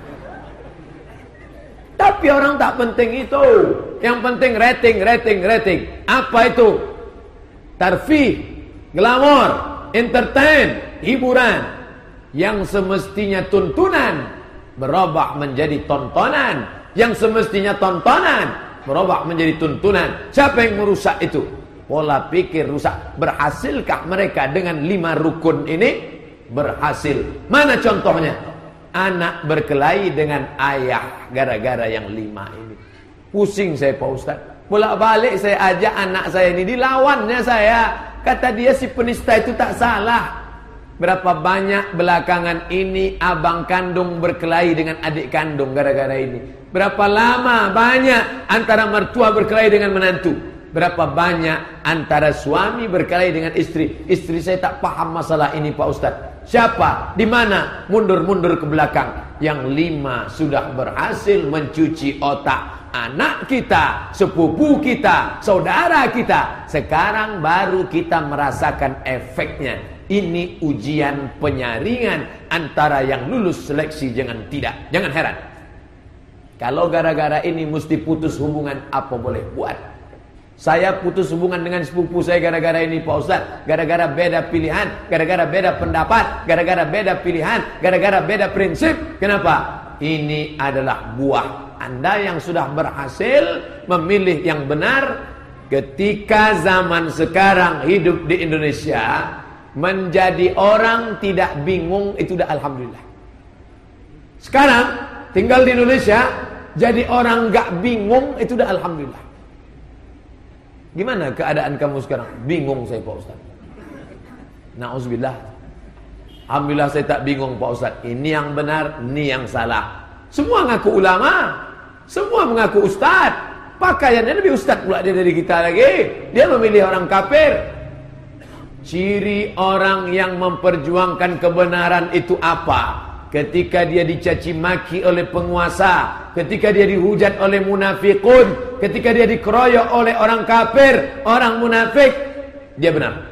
Tapi orang tak penting itu. Yang penting rating. Apa itu? Tarfih, glamor, entertain, hiburan. Yang semestinya tuntunan berubah menjadi tontonan. Yang semestinya tontonan berubah menjadi tuntunan. Siapa yang merusak itu? Pola pikir rusak. Berhasilkah mereka dengan 5 rukun ini? Berhasil. Mana contohnya? Anak berkelahi dengan ayah gara-gara yang 5 ini. Pusing saya Pak Ustaz. Bolak-balik saya ajak anak saya ini, dilawannya saya. Kata dia si penista itu tak salah. Berapa banyak belakangan ini abang kandung berkelahi dengan adik kandung gara-gara ini. Berapa lama banyak antara mertua berkelahi dengan menantu. Berapa banyak antara suami berkelahi dengan istri. Istri saya tak paham masalah ini Pak Ustaz. Siapa? Di mana? Mundur-mundur ke belakang. Yang 5 sudah berhasil mencuci otak anak kita, sepupu kita, saudara kita. Sekarang baru kita merasakan efeknya. Ini ujian penyaringan antara yang lulus seleksi dengan tidak. Jangan heran. Kalau gara-gara ini mesti putus hubungan, apa boleh buat? Saya putus hubungan dengan sepupu saya gara-gara ini Pak Ustaz. Gara-gara beda pilihan, gara-gara beda pendapat, gara-gara beda pilihan, gara-gara beda prinsip. Kenapa? Ini adalah buah. Anda yang sudah berhasil memilih yang benar. Ketika zaman sekarang hidup di Indonesia, menjadi orang tidak bingung, itu udah alhamdulillah. Sekarang tinggal di Indonesia, jadi orang gak bingung, itu udah alhamdulillah. Gimana keadaan kamu sekarang? Bingung saya Pak Ustaz. Na'udzubillah. Alhamdulillah saya tak bingung Pak Ustaz. Ini yang benar, ini yang salah. Semua ngaku ulama, semua mengaku ustaz. Pakaiannya lebih ustaz pula dia dari kita lagi. Dia memilih orang kafir. Ciri orang yang memperjuangkan kebenaran itu apa? Ketika dia dicaci maki oleh penguasa, ketika dia dihujat oleh munafikun, ketika dia dikeroyok oleh orang kafir, orang munafik, dia benar.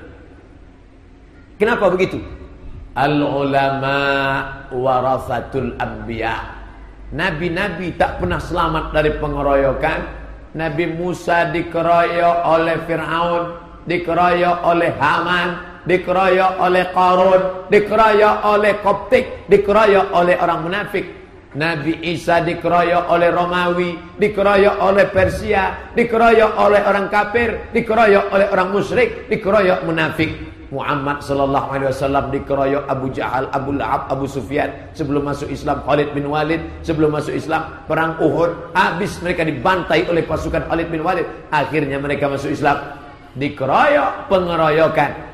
Kenapa begitu? Al-ulama warasatul anbiya. Nabi-nabi tak pernah selamat dari pengeroyokan. Nabi Musa dikeroyok oleh Fir'aun, dikeroyok oleh Haman, dikeroyok oleh Qarun, dikeroyok oleh Koptik, dikeroyok oleh orang munafik. Nabi Isa dikeroyok oleh Romawi, dikeroyok oleh Persia, dikeroyok oleh orang kafir, dikeroyok oleh orang musyrik, dikeroyok munafik. Muhammad sallallahu alaihi wasallam dikeroyok Abu Jahal, Abu Lahab, Abu Sufyan. Sebelum masuk Islam Khalid bin Walid, sebelum masuk Islam perang Uhud, habis mereka dibantai oleh pasukan Khalid bin Walid. Akhirnya mereka masuk Islam. Dikeroyok, pengeroyokan.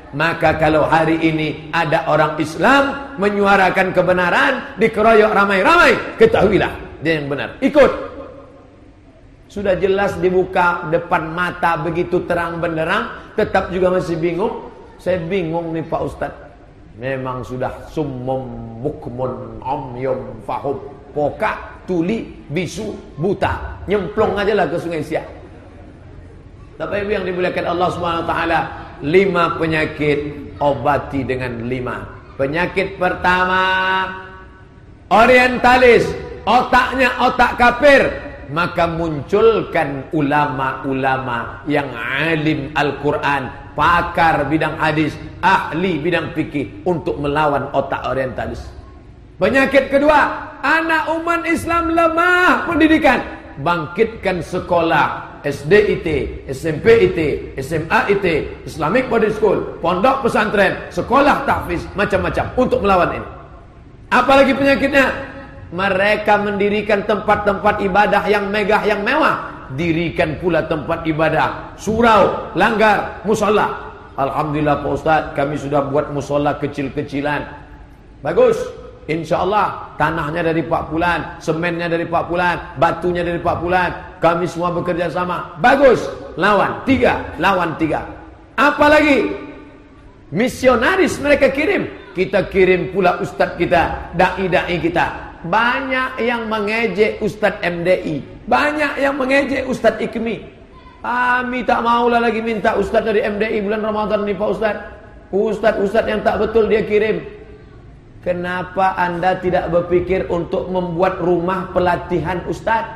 Maka kalau hari ini ada orang Islam menyuarakan kebenaran, dikeroyok ramai-ramai, ketahuilah dia yang benar, ikut. Sudah jelas dibuka depan mata begitu terang benderang, tetap juga masih bingung. Saya bingung nih Pak Ustadz. Memang sudah summum bukmun omyum fahum, pokak, tuli, bisu, buta. Nyemplung aja lah ke Sungai Siak. Bapak Ibu yang dimuliakan Allah SWT, 5 penyakit obati dengan 5. Penyakit pertama, orientalis, otaknya otak kafir. Maka munculkan ulama-ulama yang alim Al-Quran, pakar bidang hadis, ahli bidang fikih untuk melawan otak orientalis. Penyakit kedua, anak umat Islam lemah pendidikan. Bangkitkan sekolah SD IT, SMP IT, SMA IT, Islamic Boarding School, pondok pesantren, sekolah tahfiz, macam-macam untuk melawan ini. Apalagi penyakitnya? Mereka mendirikan tempat-tempat ibadah yang megah, yang mewah. Dirikan pula tempat ibadah surau, langgar, musola. Alhamdulillah Pak Ustaz, kami sudah buat musola kecil-kecilan. Bagus. InsyaAllah tanahnya dari Pak Fulan, semennya dari Pak Fulan, batunya dari Pak Fulan. Kami semua bekerja sama. Bagus. Lawan 3. Lawan 3. Apalagi misionaris mereka kirim. Kita kirim pula ustaz kita, da'i-da'i kita. Banyak yang mengejek Ustadz MDI, banyak yang mengejek Ustadz IKMI. Kami tak maulah lagi minta Ustadz dari MDI bulan Ramadan nih Pak Ustadz. Ustadz yang tak betul dia kirim. Kenapa Anda tidak berpikir untuk membuat rumah pelatihan Ustadz,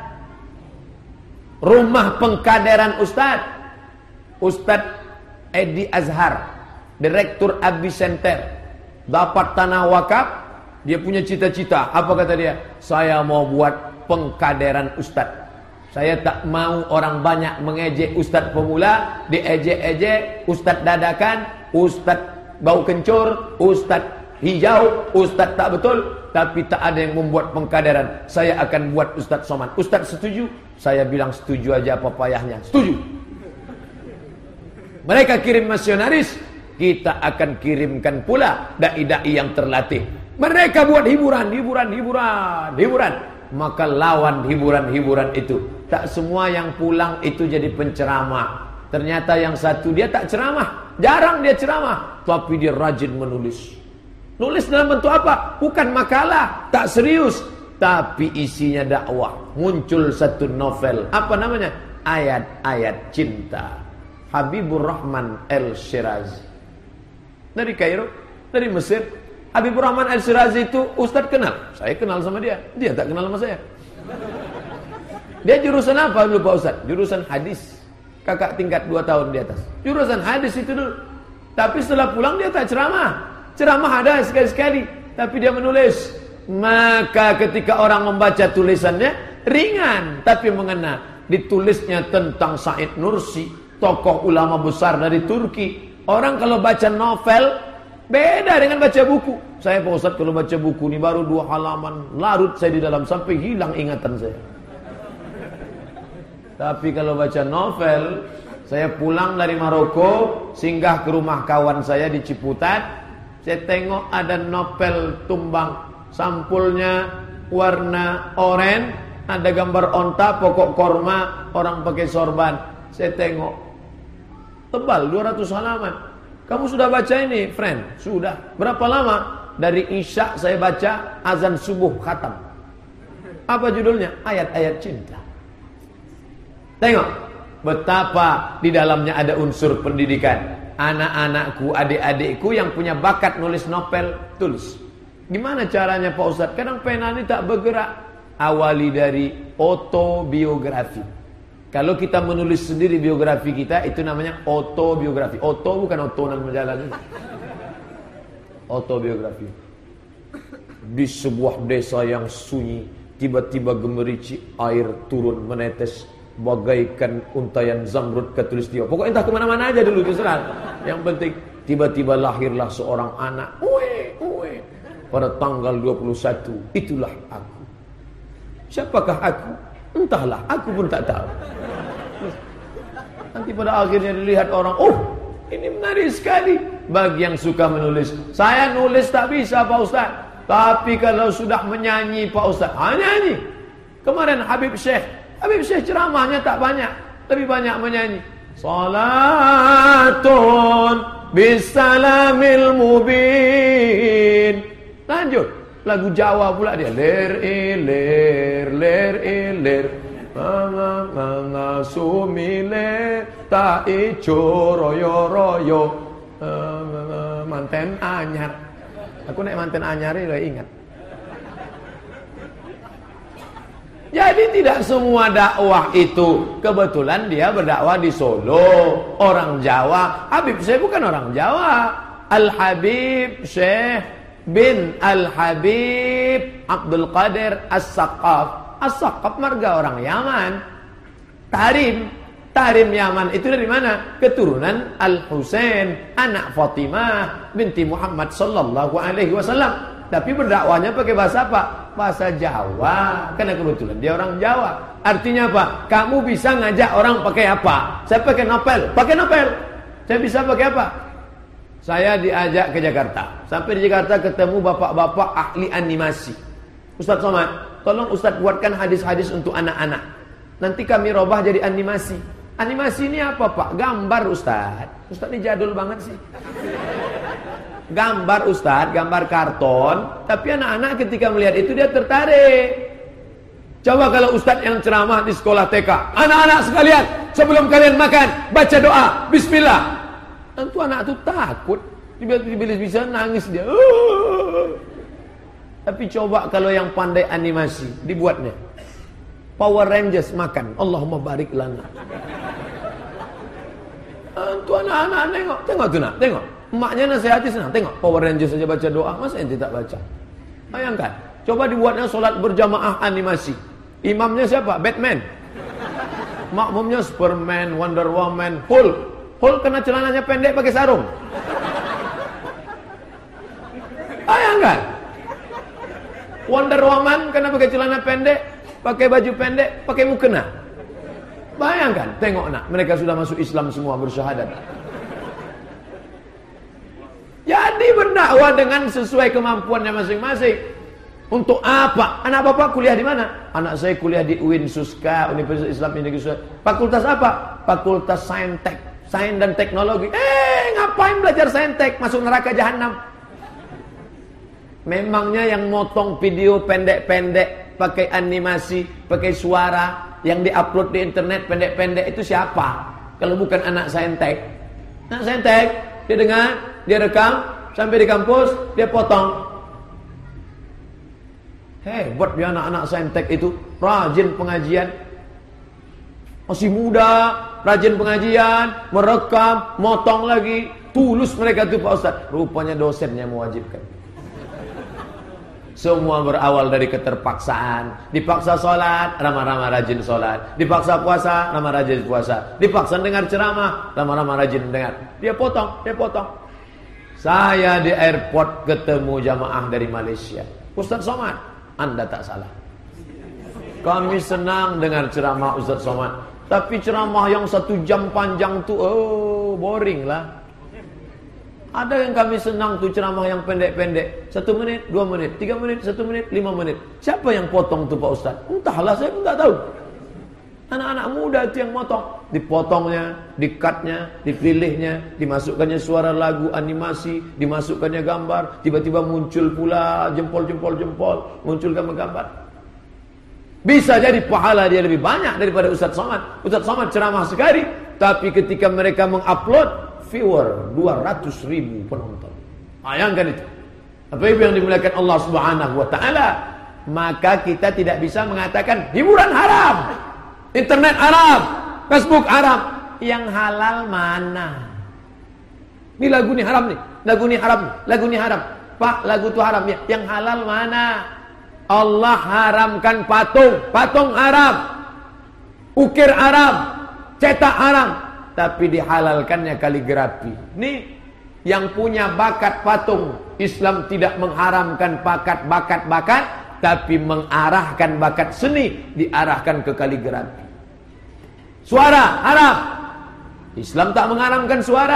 rumah pengkaderan Ustadz? Ustadz Edi Azhar, Direktur Abi Center, dapat tanah wakaf. Dia punya cita-cita. Apa kata dia? Saya mau buat pengkaderan ustadz. Saya tak mau orang banyak mengejek ustadz pemula, diejek-ejek, ustadz dadakan, ustadz bau kencur, ustadz hijau, ustadz tak betul, tapi tak ada yang membuat pengkaderan. Saya akan buat ustadz soman. Ustadz setuju? Saya bilang setuju aja apa payahnya. Setuju. Mereka kirim misionaris, kita akan kirimkan pula dai-dai yang terlatih. Mereka buat hiburan. Maka lawan hiburan itu. Tak semua yang pulang itu jadi penceramah. Ternyata yang satu dia tak ceramah, jarang dia ceramah, tapi dia rajin menulis. Nulis dalam bentuk apa? Bukan makalah, tak serius, tapi isinya dakwah. Muncul satu novel, apa namanya? Ayat-ayat cinta. Habibur Rahman Al-Shirazi. Dari Kairo, dari Mesir. Habibur Rahman Al-Shirazi itu Ustadz kenal. Saya kenal sama dia. Dia tak kenal sama saya. Dia jurusan apa dulu Pak Ustadz? Jurusan hadis. Kakak tingkat 2 tahun di atas. Jurusan hadis itu dulu. Tapi setelah pulang dia tak ceramah. Ceramah ada sekali-sekali. Tapi dia menulis. Maka ketika orang membaca tulisannya, ringan tapi mengena. Ditulisnya tentang Said Nursi, tokoh ulama besar dari Turki. Orang kalau baca novel, beda dengan baca buku. Saya Pak Ustadz kalau baca buku ini baru 2 halaman, larut saya di dalam sampai hilang ingatan saya. Tapi kalau baca novel, saya pulang dari Maroko, singgah ke rumah kawan saya di Ciputat, saya tengok ada novel tumbang, sampulnya warna oranye, ada gambar onta, pokok korma, orang pakai sorban. Saya tengok, tebal 200 halaman. Kamu sudah baca ini, friend? Sudah. Berapa lama? Dari Isya saya baca, azan subuh khatam. Apa judulnya? Ayat-ayat cinta. Tengok betapa di dalamnya ada unsur pendidikan. Anak-anakku, adik-adikku yang punya bakat nulis novel, tulis. Gimana caranya Pak Ustadz? Kadang pena ini tak bergerak. Awali dari autobiografi. Kalau kita menulis sendiri biografi kita, itu namanya autobiografi. Auto bukan otonan jalan. Autobiografi. Di sebuah desa yang sunyi, tiba-tiba gemerici air turun menetes bagaikan untayan zamrud katulistiwa. Pokoknya entah kemana-mana aja dulu terserah. Yang penting tiba-tiba lahirlah seorang anak. Pada tanggal 21, itulah aku. Siapakah aku? Entahlah, aku pun tak tahu. Nanti pada akhirnya dilihat orang, oh ini menarik sekali. bagi yang suka menulis. Saya nulis tak bisa Pak Ustaz, tapi kalau sudah menyanyi Pak Ustaz, nyanyi. Kemarin Habib Syekh ceramahnya tak banyak, lebih banyak menyanyi. Salatun bisalamil mubin. Lanjut, lagu Jawa pula dia. Ler ilir manga sumile ta ijo royo manten anyar. Aku nek manten anyar udah ingat. Jadi tidak semua dakwah itu. Kebetulan dia berdakwah di Solo, orang Jawa. Habib Syekh bukan orang Jawa. Al-Habib Syekh bin Al-Habib Abdul Qadir As-Saqqaf. As-Saqqaf marga orang Yaman. Tarim Yaman itu dari mana? Keturunan Al-Husain, anak Fatimah binti Muhammad sallallahu alaihi wasallam. Tapi berdakwahnya pakai bahasa apa? Bahasa Jawa. Karena kebetulan dia orang Jawa. Artinya apa? Kamu bisa ngajak orang pakai apa? Saya pakai novel. Pakai novel. Saya bisa pakai apa? Saya diajak ke Jakarta. Sampai di Jakarta ketemu bapak-bapak ahli animasi. Ustaz Somad, tolong Ustaz buatkan hadis-hadis untuk anak-anak. Nanti kami robah jadi animasi. Animasi ini apa Pak? Gambar Ustaz. Ustaz ini jadul banget sih. Gambar Ustaz, gambar karton. Tapi anak-anak ketika melihat itu dia tertarik. Coba kalau Ustaz yang ceramah di sekolah TK, anak-anak sekalian, sebelum kalian makan, baca doa, bismillah. Tentu anak itu takut. Tiba-tiba bisa nangis dia. Tapi coba kalau yang pandai animasi, dibuatnya Power Rangers makan, Allahumma barik lana. Tentu anak-anak tengok tuh nak, tengok. Emaknya nasihati senang. Tengok Power Rangers saja baca doa, masa ente tak baca? Bayangkan. Coba dibuatnya solat berjamaah animasi. Imamnya siapa? Batman. Makmumnya Superman, Wonder Woman, Hulk. Hulk kena celananya pendek pakai sarung. Bayangkan. Wonder Woman kena pakai celana pendek, pakai baju pendek, pakai mukena. Bayangkan. Tengok nak, mereka sudah masuk Islam semua bersyahadat. Jadi berdakwah dengan sesuai kemampuannya masing-masing. Untuk apa? Anak bapak kuliah di mana? Anak saya kuliah di UIN Suska, Universitas Islam Indonesia. Fakultas apa? Fakultas Saintek, Sains dan Teknologi. Ngapain belajar Saintek? Masuk neraka jahanam. Memangnya yang motong video pendek-pendek, pakai animasi, pakai suara, yang diupload di internet pendek-pendek itu siapa? Kalau bukan anak Saintek. Anak Saintek, dia dengar, dia rekam, sampai di kampus, dia potong. Hebat dia anak-anak Saintek itu, rajin pengajian. Masih muda, rajin pengajian, merekam, motong lagi. Tulus mereka tuh Pak Ustaz. Rupanya dosennya mewajibkan. Semua berawal dari keterpaksaan. Dipaksa sholat, ramah-ramah rajin sholat. Dipaksa puasa, ramah rajin puasa. Dipaksa dengar ceramah, ramah-ramah rajin dengar. Dia potong. Saya di airport ketemu jamaah dari Malaysia. Ustaz Somad, Anda tak salah. Kami senang dengar ceramah Ustaz Somad. Tapi ceramah yang 1 jam panjang tuh, boring lah. Ada yang kami senang tuh ceramah yang pendek-pendek. 1 menit, 2 menit, 3 menit, 1 menit, 5 menit. Siapa yang potong tuh Pak Ustaz? Entahlah, saya pun tak tahu. Anak-anak muda itu yang motong. Dipotongnya, di-cutnya, dipilihnya, dimasukkannya suara lagu, animasi, dimasukkannya gambar. Tiba-tiba muncul pula jempol, muncul gambar-gambar. Bisa jadi pahala dia lebih banyak daripada Ustaz Somad. Ustaz Somad ceramah sekali, tapi ketika mereka mengupload, viewer 200.000 penonton. Bayangkan itu. Apa itu yang dimuliakan Allah Subhanahu wa taala? Maka kita tidak bisa mengatakan hiburan haram, internet haram, Facebook haram. Yang halal mana? Ini lagu ini haram nih, lagu ini haram, lagu ini haram. Pak, lagu itu haram ya. Yang halal mana? Allah haramkan patung haram, ukir haram, cetak haram, tapi dihalalkannya kaligrafi. Nih yang punya bakat patung, Islam tidak mengharamkan bakat, tapi mengarahkan bakat seni, diarahkan ke kaligrafi. Suara haram, Islam tak mengharamkan suara,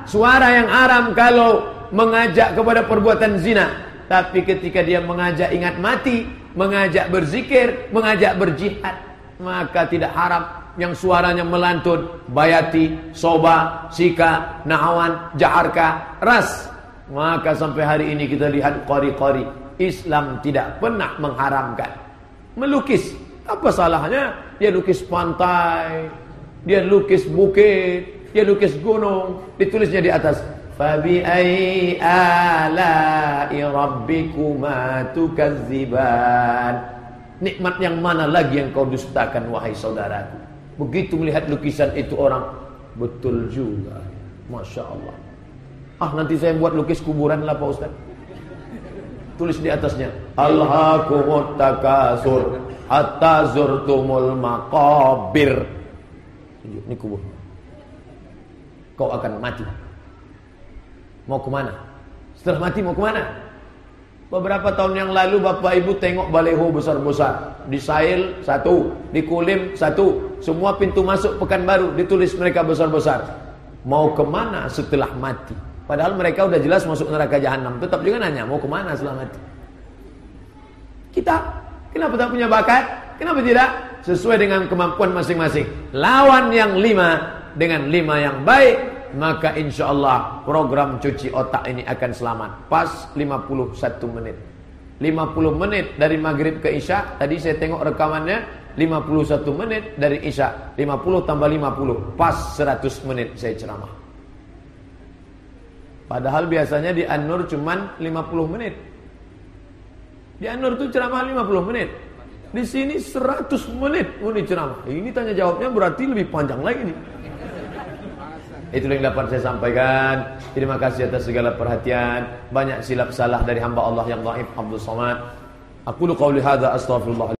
suara yang haram kalau mengajak kepada perbuatan zina. Tapi ketika dia mengajak ingat mati, mengajak berzikir, mengajak berjihad, maka tidak haram. Yang suaranya melantun, bayati, soba, sika, nahawan, jaharka, ras. Maka sampai hari ini kita lihat qari-qari, Islam tidak pernah mengharamkan melukis. Apa salahnya? Dia lukis pantai, dia lukis bukit, dia lukis gunung, ditulisnya di atas fabi ayyi ala'i rabbikuma tukadziban. Nikmat yang mana lagi yang kau dustakan wahai saudaraku? Begitu melihat lukisan itu orang, betul juga, Masya Allah. Nanti saya buat lukis kuburan lah Pak Ustaz. Tulis di atasnya alhaakumut takasur hatta zurtumul maqabir. Ini kubur. Kau akan mati. Mau kemana? Setelah mati mau kemana? Beberapa tahun yang lalu Bapak Ibu tengok baleho besar-besar. Di Sail satu, di Kulim satu, semua pintu masuk Pekanbaru ditulis mereka besar-besar. Mau kemana setelah mati? Padahal mereka udah jelas masuk neraka jahanam. Tetap juga nanya, mau kemana setelah mati? Kita, kenapa tak punya bakat? Kenapa tidak? Sesuai dengan kemampuan masing-masing. Lawan yang 5 dengan 5 yang baik, maka insya Allah program cuci otak ini akan selamat. Pas 51 menit. 50 menit dari maghrib ke isya. Tadi saya tengok rekamannya 51 menit dari isya. 50 tambah 50, pas 100 menit saya ceramah. Padahal biasanya di An-Nur cuman 50 menit. Di An-Nur itu ceramah 50 menit. Di sini 100 menit ini ceramah. Ini tanya jawabnya berarti lebih panjang lagi nih. Itu yang dapat saya sampaikan. Terima kasih atas segala perhatian. Banyak silap salah dari hamba Allah yang dhaif, Abdul Somad. Aku qauli hadza astaghfirullah.